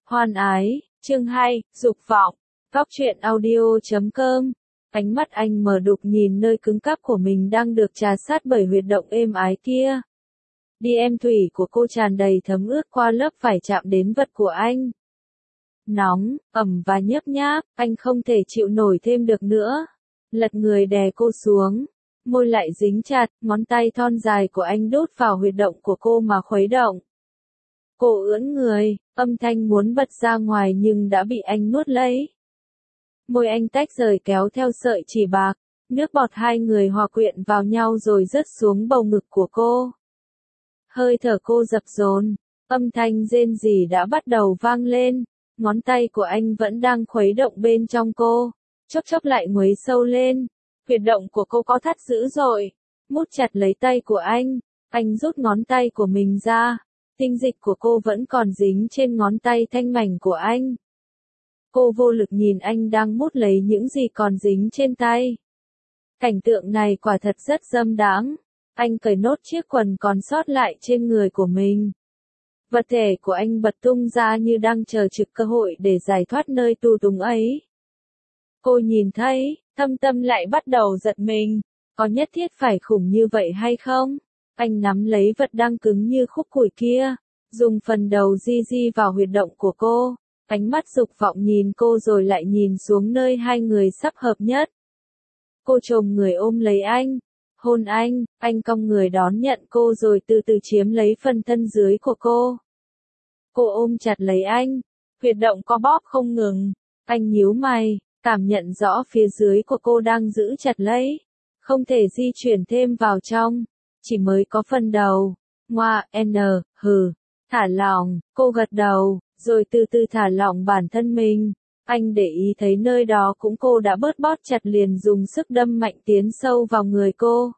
Hoan ái, chương 2, dục vọng. Góc truyện audio.com. Ánh mắt anh mờ đục nhìn nơi cứng cáp của mình đang được trà sát bởi huyệt động êm ái kia. DM thủy của cô tràn đầy thấm ướt qua lớp vải chạm đến vật của anh. Nóng, ẩm và nhấp nháp, anh không thể chịu nổi thêm được nữa. Lật người đè cô xuống, môi lại dính chặt, ngón tay thon dài của anh đút vào huyệt động của cô mà khuấy động. Cô ưỡn người, âm thanh muốn bật ra ngoài nhưng đã bị anh nuốt lấy. Môi anh tách rời kéo theo sợi chỉ bạc, nước bọt hai người hòa quyện vào nhau rồi rớt xuống bầu ngực của cô. Hơi thở cô dập dồn, âm thanh rên rỉ đã bắt đầu vang lên, ngón tay của anh vẫn đang khuấy động bên trong cô, chốc chốc lại nguấy sâu lên, huyệt động của cô có thắt dữ dội, mút chặt lấy tay của anh rút ngón tay của mình ra. Tinh dịch của cô vẫn còn dính trên ngón tay thanh mảnh của anh. Cô vô lực nhìn anh đang mút lấy những gì còn dính trên tay. Cảnh tượng này quả thật rất dâm đãng. Anh cởi nốt chiếc quần còn sót lại trên người của mình. Vật thể của anh bật tung ra như đang chờ trực cơ hội để giải thoát nơi tù túng ấy. Cô nhìn thấy, thâm tâm lại bắt đầu giật mình. Có nhất thiết phải khủng như vậy hay không? Anh nắm lấy vật đang cứng như khúc củi kia, dùng phần đầu di vào huyệt động của cô, ánh mắt dục vọng nhìn cô rồi lại nhìn xuống nơi hai người sắp hợp nhất. Cô chồm người ôm lấy anh, hôn anh cong người đón nhận cô rồi từ từ chiếm lấy phần thân dưới của cô. Cô ôm chặt lấy anh, huyệt động co bóp không ngừng, anh nhíu mày, cảm nhận rõ phía dưới của cô đang giữ chặt lấy, không thể di chuyển thêm vào trong. Chỉ mới có phần đầu. Ngoa, thả lỏng, cô gật đầu, rồi từ từ thả lỏng bản thân mình. Anh để ý thấy nơi đó cũng cô đã bớt bóp chặt liền dùng sức đâm mạnh tiến sâu vào người cô.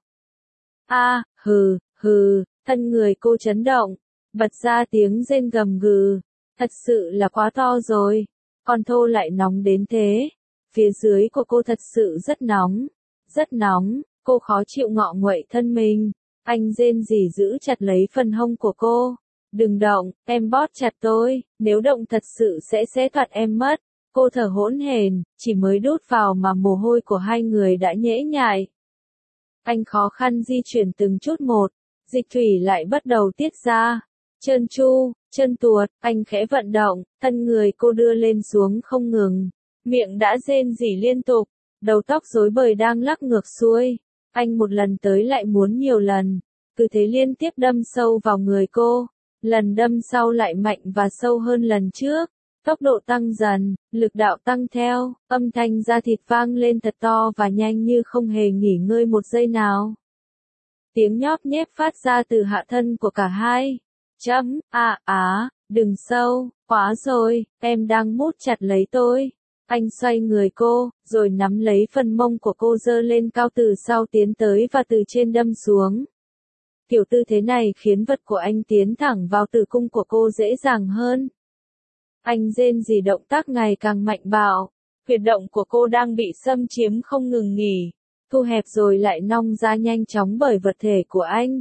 Thân người cô chấn động, bật ra tiếng rên gầm gừ. Thật sự là quá to rồi, còn thô lại nóng đến thế. Phía dưới của cô thật sự rất nóng, cô khó chịu ngọ nguậy thân mình. Anh rên rỉ giữ chặt lấy phần hông của cô. Đừng động, em bóp chặt tôi, nếu động thật sự sẽ xé toạc em mất. Cô thở hỗn hển, chỉ mới đút vào mà mồ hôi của hai người đã nhễ nhại. Anh khó khăn di chuyển từng chút một, dịch thủy lại bắt đầu tiết ra. Trơn tru, chân tuột, anh khẽ vận động, thân người cô đưa lên xuống không ngừng. Miệng đã rên rỉ liên tục, đầu tóc rối bời đang lắc ngược xuôi. Anh một lần tới lại muốn nhiều lần, cứ thế liên tiếp đâm sâu vào người cô, lần đâm sau lại mạnh và sâu hơn lần trước, tốc độ tăng dần, lực đạo tăng theo, âm thanh da thịt vang lên thật to và nhanh như không hề nghỉ ngơi một giây nào. Tiếng nhóp nhép phát ra từ hạ thân của cả hai. Đừng sâu, quá rồi, em đang mút chặt lấy tôi. Anh xoay người cô, rồi nắm lấy phần mông của cô giơ lên cao từ sau tiến tới và từ trên đâm xuống. Kiểu tư thế này khiến vật của anh tiến thẳng vào tử cung của cô dễ dàng hơn. Anh rên rỉ động tác ngày càng mạnh bạo, huyệt động của cô đang bị xâm chiếm không ngừng nghỉ, thu hẹp rồi lại nong ra nhanh chóng bởi vật thể của anh.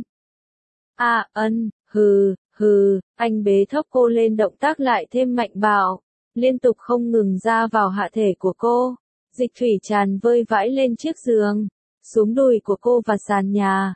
Anh bế thốc cô lên động tác lại thêm mạnh bạo. Liên tục không ngừng ra vào hạ thể của cô, dịch thủy tràn vơi vãi lên chiếc giường, xuống đùi của cô và sàn nhà.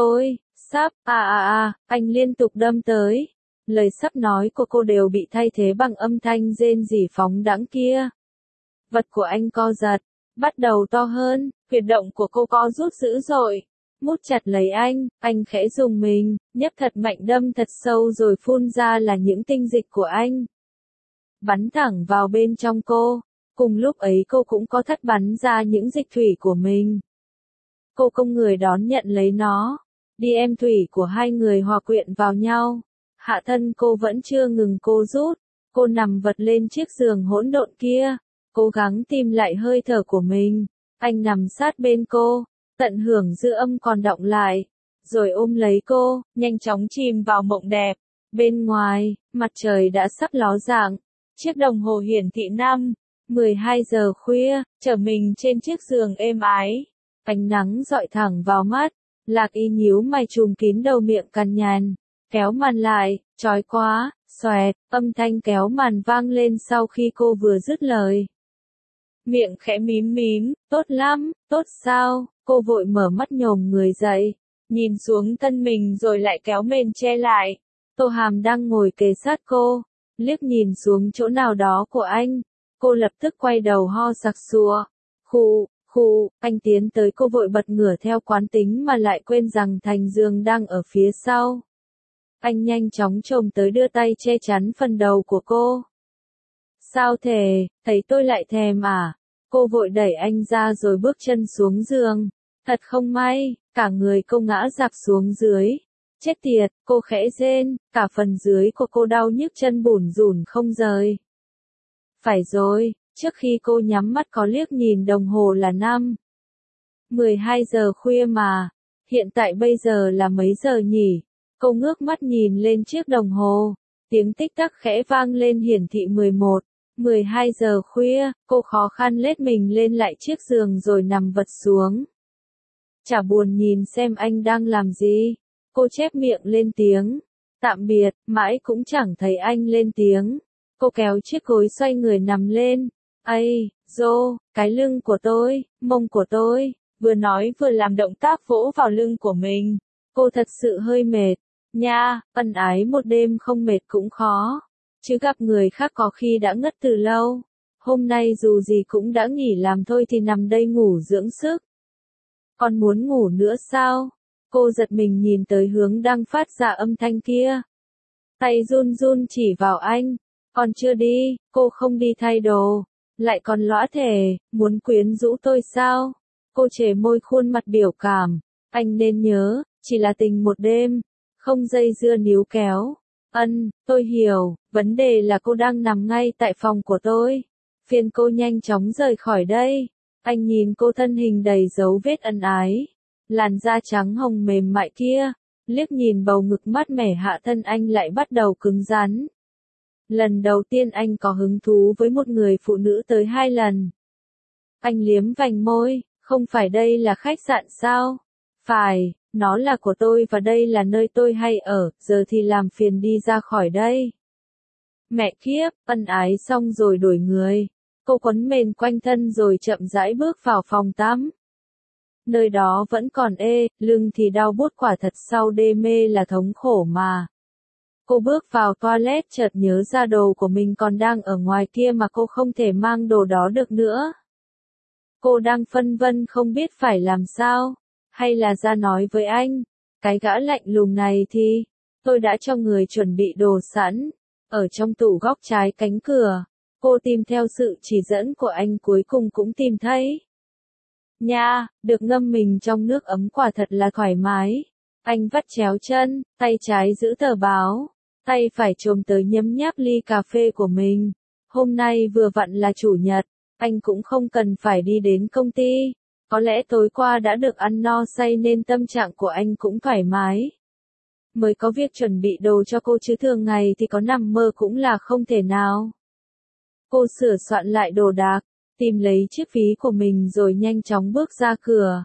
Anh liên tục đâm tới. Lời sắp nói của cô đều bị thay thế bằng âm thanh rên rỉ phóng đãng kia. Vật của anh co giật, bắt đầu to hơn, huyệt động của cô co rút dữ dội. Mút chặt lấy anh khẽ dùng mình, nhấp thật mạnh đâm thật sâu rồi phun ra là những tinh dịch của anh. Bắn thẳng vào bên trong cô, cùng lúc ấy cô cũng có thắt bắn ra những dịch thủy của mình. Cô cong người đón nhận lấy nó, DM thủy của hai người hòa quyện vào nhau, hạ thân cô vẫn chưa ngừng cô rút, cô nằm vật lên chiếc giường hỗn độn kia, cố gắng tìm lại hơi thở của mình, anh nằm sát bên cô, tận hưởng dư âm còn đọng lại, rồi ôm lấy cô, nhanh chóng chìm vào mộng đẹp. Bên ngoài, mặt trời đã sắp ló dạng. Chiếc đồng hồ hiển thị 12 giờ khuya, trở mình trên chiếc giường êm ái. Ánh nắng rọi thẳng vào mắt, Lạc Y nhíu mày trùm kín đầu miệng cằn nhằn, kéo màn lại, chói quá, Xoẹt, âm thanh kéo màn vang lên sau khi cô vừa dứt lời. Miệng khẽ mím mím, tốt lắm, tốt sao, cô vội mở mắt nhổm người dậy, nhìn xuống thân mình rồi lại kéo mền che lại. Tô Hàm đang ngồi kề sát cô, liếc nhìn xuống chỗ nào đó của anh, cô lập tức quay đầu ho sặc sụa. Khụ, anh tiến tới cô vội bật ngửa theo quán tính mà lại quên rằng Thành Dương đang ở phía sau. Anh nhanh chóng chồm tới đưa tay che chắn phần đầu của cô. Sao thế, thấy tôi lại thèm à? Cô vội đẩy anh ra rồi bước chân xuống giường. Thật không may, cả người cô ngã rạp xuống dưới. Chết tiệt, cô khẽ rên, cả phần dưới của cô đau nhức chân bủn rủn không rời. Phải rồi, trước khi cô nhắm mắt có liếc nhìn đồng hồ là 12 giờ khuya mà. Hiện tại bây giờ là mấy giờ nhỉ? Cô ngước mắt nhìn lên chiếc đồng hồ. Tiếng tích tắc khẽ vang lên hiển thị 12 giờ khuya, cô khó khăn lết mình lên lại chiếc giường rồi nằm vật xuống. Chả buồn nhìn xem anh đang làm gì. Cô chép miệng lên tiếng. Tạm biệt, mãi cũng chẳng thấy anh lên tiếng. Cô kéo chiếc gối xoay người nằm lên. Ây, cái lưng của tôi, mông của tôi. Vừa nói vừa làm động tác vỗ vào lưng của mình. Cô thật sự hơi mệt. Nha, ân ái một đêm không mệt cũng khó. Chứ gặp người khác có khi đã ngất từ lâu. Hôm nay dù gì cũng đã nghỉ làm thôi thì nằm đây ngủ dưỡng sức. Còn muốn ngủ nữa sao? Cô giật mình nhìn tới hướng đang phát ra âm thanh kia. Tay run run chỉ vào anh. Còn chưa đi, cô không đi thay đồ. Lại còn lõa thể, muốn quyến rũ tôi sao? Cô chề môi khuôn mặt biểu cảm. Anh nên nhớ, chỉ là tình một đêm. Không dây dưa níu kéo. Tôi hiểu, vấn đề là cô đang nằm ngay tại phòng của tôi. Phiền cô nhanh chóng rời khỏi đây. Anh nhìn cô thân hình đầy dấu vết ân ái. Làn da trắng hồng mềm mại kia. Liếc nhìn bầu ngực mát mẻ hạ thân anh lại bắt đầu cứng rắn. Lần đầu tiên anh có hứng thú với một người phụ nữ tới 2 lần. Anh liếm vành môi, không phải đây là khách sạn sao? Phải, nó là của tôi và đây là nơi tôi hay ở, giờ thì làm phiền đi ra khỏi đây. Mẹ kiếp, ân ái xong rồi đổi người. Cô quấn mền quanh thân rồi chậm rãi bước vào phòng tắm. Nơi đó vẫn còn lưng thì đau buốt quả thật sau đê mê là thống khổ mà. Cô bước vào toilet chợt nhớ ra đồ của mình còn đang ở ngoài kia mà cô không thể mang đồ đó được nữa. Cô đang phân vân không biết phải làm sao, hay là ra nói với anh. Cái gã lạnh lùng này thì, tôi đã cho người chuẩn bị đồ sẵn, ở trong tủ góc trái cánh cửa. Cô tìm theo sự chỉ dẫn của anh cuối cùng cũng tìm thấy. Nha, được ngâm mình trong nước ấm quả thật là thoải mái. Anh vắt chéo chân, tay trái giữ tờ báo, tay phải chồm tới nhấm nháp ly cà phê của mình. Hôm nay vừa vặn là chủ nhật, anh cũng không cần phải đi đến công ty. Có lẽ tối qua đã được ăn no say nên tâm trạng của anh cũng thoải mái. Mới có việc chuẩn bị đồ cho cô chứ thường ngày thì có nằm mơ cũng là không thể nào. Cô sửa soạn lại đồ đạc, tìm lấy chiếc ví của mình rồi nhanh chóng bước ra cửa.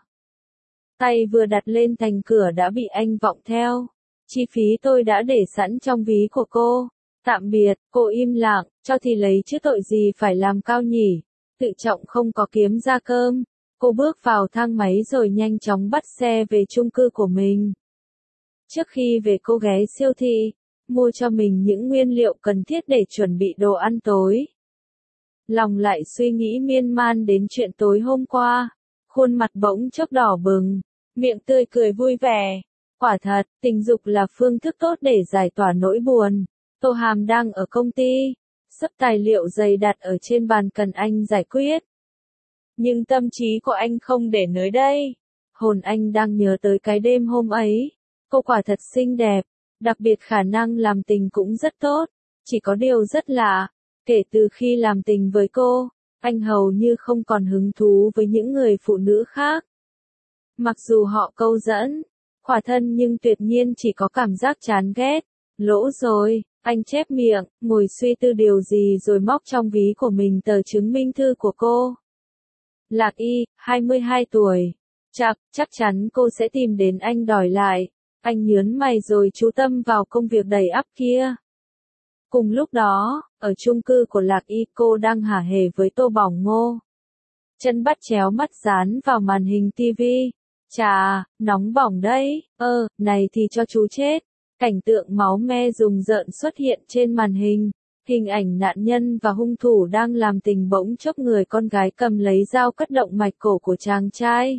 Tay vừa đặt lên thành cửa đã bị anh vọng theo. Chi phí tôi đã để sẵn trong ví của cô. Tạm biệt, cô im lặng, cho thì lấy chứ tội gì phải làm cao nhỉ. Tự trọng không có kiếm ra cơm. Cô bước vào thang máy rồi nhanh chóng bắt xe về chung cư của mình. Trước khi về cô ghé siêu thị, mua cho mình những nguyên liệu cần thiết để chuẩn bị đồ ăn tối. Lòng lại suy nghĩ miên man đến chuyện tối hôm qua. Khuôn mặt bỗng chốc đỏ bừng, miệng tươi cười vui vẻ. Quả thật, tình dục là phương thức tốt để giải tỏa nỗi buồn. Tô Hàm đang ở công ty, sắp tài liệu dày đặt ở trên bàn cần anh giải quyết. Nhưng tâm trí của anh không để nơi đây. Hồn anh đang nhớ tới cái đêm hôm ấy. Cô quả thật xinh đẹp, đặc biệt khả năng làm tình cũng rất tốt. Chỉ có điều rất lạ, kể từ khi làm tình với cô, anh hầu như không còn hứng thú với những người phụ nữ khác. Mặc dù họ câu dẫn, khỏa thân nhưng tuyệt nhiên chỉ có cảm giác chán ghét. Lỗ rồi, anh chép miệng, ngồi suy tư điều gì rồi móc trong ví của mình tờ chứng minh thư của cô. Lạc Y, 22 tuổi. Chắc chắn cô sẽ tìm đến anh đòi lại. Anh nhớn mày rồi chú tâm vào công việc đầy ắp kia. Cùng lúc đó, ở chung cư của Lạc Y cô đang hả hề với tô bỏng ngô. Chân bắt chéo mắt dán vào màn hình tivi. Chà, nóng bỏng đấy, này thì cho chú chết. Cảnh tượng máu me rùng rợn xuất hiện trên màn hình. Hình ảnh nạn nhân và hung thủ đang làm tình bỗng chốc người con gái cầm lấy dao cắt động mạch cổ của chàng trai.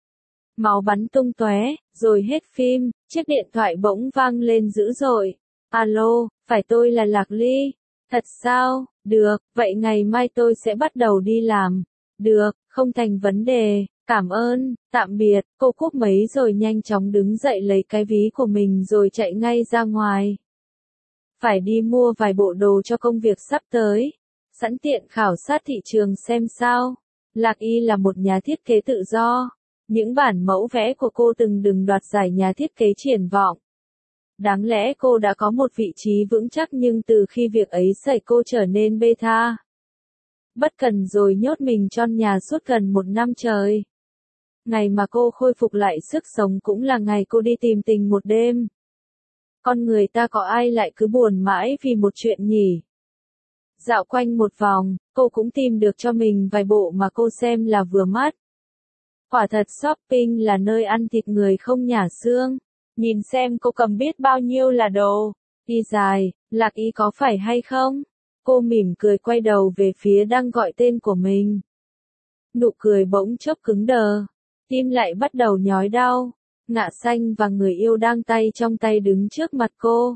Máu bắn tung tóe, rồi hết phim, chiếc điện thoại bỗng vang lên dữ dội. Alo, phải tôi là Lạc Ly. Thật sao? Được, vậy ngày mai tôi sẽ bắt đầu đi làm. Được, không thành vấn đề, cảm ơn, tạm biệt, cô cúp máy rồi nhanh chóng đứng dậy lấy cái ví của mình rồi chạy ngay ra ngoài. Phải đi mua vài bộ đồ cho công việc sắp tới. Sẵn tiện khảo sát thị trường xem sao. Lạc Y là một nhà thiết kế tự do. Những bản mẫu vẽ của cô từng được đoạt giải nhà thiết kế triển vọng. Đáng lẽ cô đã có một vị trí vững chắc nhưng từ khi việc ấy xảy cô trở nên bê tha. Bất cần rồi nhốt mình trong nhà suốt gần 1 năm trời. Ngày mà cô khôi phục lại sức sống cũng là ngày cô đi tìm tình một đêm. Con người ta có ai lại cứ buồn mãi vì một chuyện nhỉ? Dạo quanh một vòng, cô cũng tìm được cho mình vài bộ mà cô xem là vừa mắt. Quả thật shopping là nơi ăn thịt người không nhả xương. Nhìn xem cô cầm biết bao nhiêu là đồ. Y dài, Lạc Y có phải hay không? Cô mỉm cười quay đầu về phía đang gọi tên của mình. Nụ cười bỗng chốc cứng đờ. Tim lại bắt đầu nhói đau. Ngạ Xanh và người yêu đang tay trong tay đứng trước mặt cô.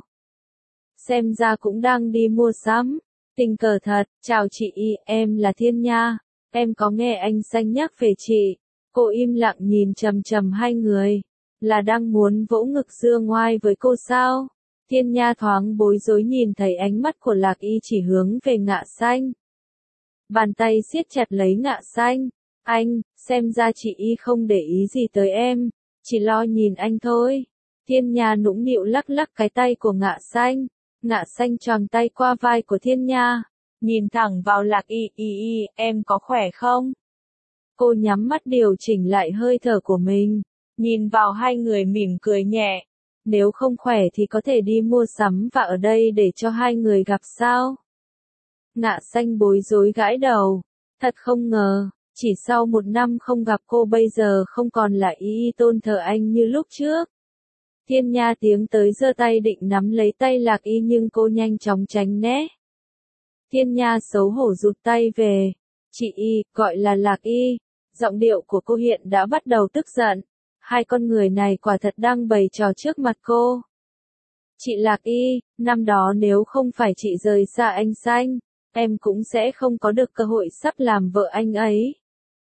Xem ra cũng đang đi mua sắm. Tình cờ thật, chào chị Y, em là Thiên Nha. Em có nghe anh Xanh nhắc về chị. Cô im lặng nhìn chằm chằm hai người. Là đang muốn vỗ ngực dương ngoai với cô sao? Thiên Nha thoáng bối rối nhìn thấy ánh mắt của Lạc Y chỉ hướng về Ngạ Xanh. Bàn tay siết chặt lấy Ngạ Xanh. Anh, xem ra chị Y không để ý gì tới em. Chỉ lo nhìn anh thôi. Thiên Nha nũng nịu lắc lắc cái tay của Ngạ Xanh. Ngạ Xanh choàng tay qua vai của Thiên Nha. Nhìn thẳng vào Lạc Y, em có khỏe không? Cô nhắm mắt điều chỉnh lại hơi thở của mình. Nhìn vào hai người mỉm cười nhẹ. Nếu không khỏe thì có thể đi mua sắm và ở đây để cho hai người gặp sao? Ngạ Xanh bối rối gãi đầu. Thật không ngờ, chỉ sau 1 năm không gặp cô bây giờ không còn là Y tôn thờ anh như lúc trước. Thiên Nha tiến tới giơ tay định nắm lấy tay Lạc Y nhưng cô nhanh chóng tránh né. Thiên Nha xấu hổ rụt tay về. Chị Y, gọi là Lạc Y. Giọng điệu của cô hiện đã bắt đầu tức giận. Hai con người này quả thật đang bày trò trước mặt cô. Chị Lạc Y, năm đó nếu không phải chị rời xa anh Xanh, em cũng sẽ không có được cơ hội sắp làm vợ anh ấy.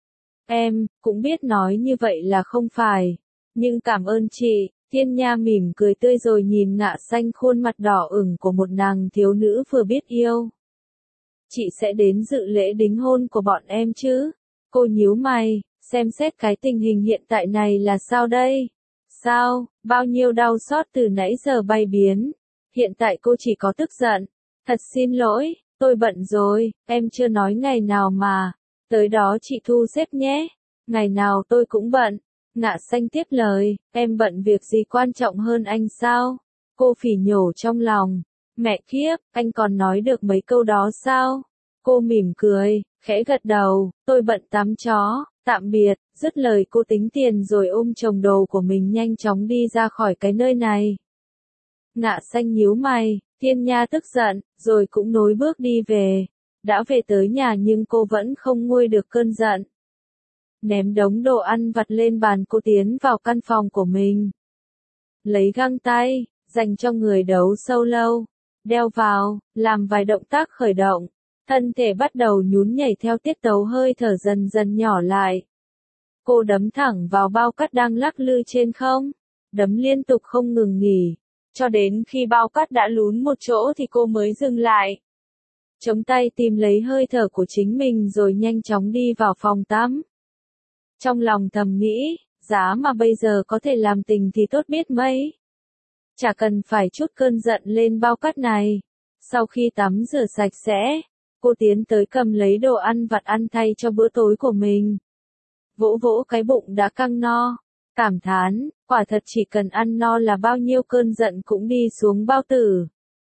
Em, cũng biết nói như vậy là không phải. Nhưng cảm ơn chị. Thiên Nha mỉm cười tươi rồi nhìn Ngạ Xanh khuôn mặt đỏ ửng của một nàng thiếu nữ vừa biết yêu. Chị sẽ đến dự lễ đính hôn của bọn em chứ? Cô nhíu mày, xem xét cái tình hình hiện tại này là sao đây? Sao, bao nhiêu đau xót từ nãy giờ bay biến. Hiện tại cô chỉ có tức giận. Thật xin lỗi, tôi bận rồi, em chưa nói ngày nào mà. Tới đó chị thu xếp nhé. Ngày nào tôi cũng bận. Ngạ Xanh tiếp lời, em bận việc gì quan trọng hơn anh sao? Cô phỉ nhổ trong lòng. Mẹ kiếp, anh còn nói được mấy câu đó sao? Cô mỉm cười, khẽ gật đầu, tôi bận tắm chó, tạm biệt, dứt lời cô tính tiền rồi ôm chồng đồ của mình nhanh chóng đi ra khỏi cái nơi này. Ngạ Xanh nhíu mày, Thiên Nha tức giận, rồi cũng nối bước đi về. Đã về tới nhà nhưng cô vẫn không nguôi được cơn giận. Ném đống đồ ăn vặt lên bàn cô tiến vào căn phòng của mình. Lấy găng tay, dành cho người đấu solo. Đeo vào, làm vài động tác khởi động. Thân thể bắt đầu nhún nhảy theo tiết tấu hơi thở dần dần nhỏ lại. Cô đấm thẳng vào bao cát đang lắc lư trên không. Đấm liên tục không ngừng nghỉ. Cho đến khi bao cát đã lún một chỗ thì cô mới dừng lại. Chống tay tìm lấy hơi thở của chính mình rồi nhanh chóng đi vào phòng tắm. Trong lòng thầm nghĩ, giá mà bây giờ có thể làm tình thì tốt biết mấy. Chả cần phải trút cơn giận lên bao cát này. Sau khi tắm rửa sạch sẽ, cô tiến tới cầm lấy đồ ăn vặt ăn thay cho bữa tối của mình. Vỗ vỗ cái bụng đã căng no. Cảm thán, quả thật chỉ cần ăn no là bao nhiêu cơn giận cũng đi xuống bao tử.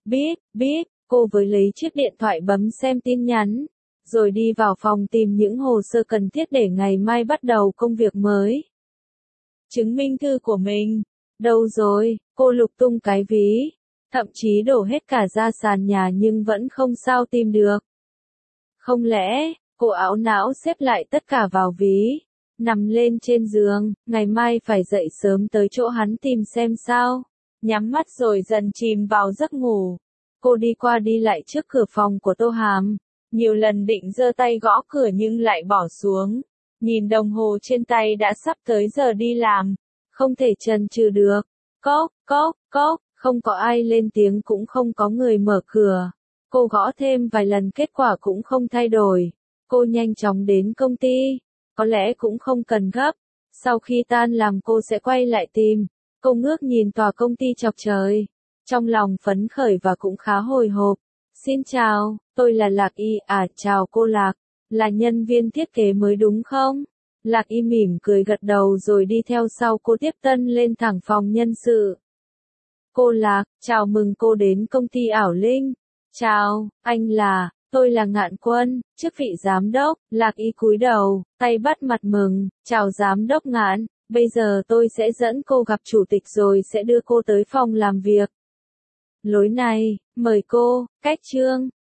Biết, cô với lấy chiếc điện thoại bấm xem tin nhắn, rồi đi vào phòng tìm những hồ sơ cần thiết để ngày mai bắt đầu công việc mới. Chứng minh thư của mình, đâu rồi, cô lục tung cái ví, thậm chí đổ hết cả ra sàn nhà nhưng vẫn không sao tìm được. Không lẽ, cô ảo não xếp lại tất cả vào ví, nằm lên trên giường, ngày mai phải dậy sớm tới chỗ hắn tìm xem sao. Nhắm mắt rồi dần chìm vào giấc ngủ. Cô đi qua đi lại trước cửa phòng của Tô Hàm, nhiều lần định giơ tay gõ cửa nhưng lại bỏ xuống. Nhìn đồng hồ trên tay đã sắp tới giờ đi làm, không thể chần chừ được. Cốc, không có ai lên tiếng cũng không có người mở cửa. Cô gõ thêm vài lần kết quả cũng không thay đổi. Cô nhanh chóng đến công ty, có lẽ cũng không cần gấp. Sau khi tan làm cô sẽ quay lại tìm. Cô ngước nhìn tòa công ty chọc trời, trong lòng phấn khởi và cũng khá hồi hộp. Xin chào, tôi là Lạc Y, chào cô Lạc, là nhân viên thiết kế mới đúng không? Lạc Y mỉm cười gật đầu rồi đi theo sau cô tiếp tân lên thẳng phòng nhân sự. Cô Lạc, chào mừng cô đến công ty Ảo Linh. Chào, tôi là Ngạn Quân, chức vị giám đốc. Lạc Y cúi đầu, tay bắt mặt mừng, chào giám đốc Ngạn. Bây giờ tôi sẽ dẫn cô gặp chủ tịch rồi sẽ đưa cô tới phòng làm việc. Lối này, mời cô, cách Trương.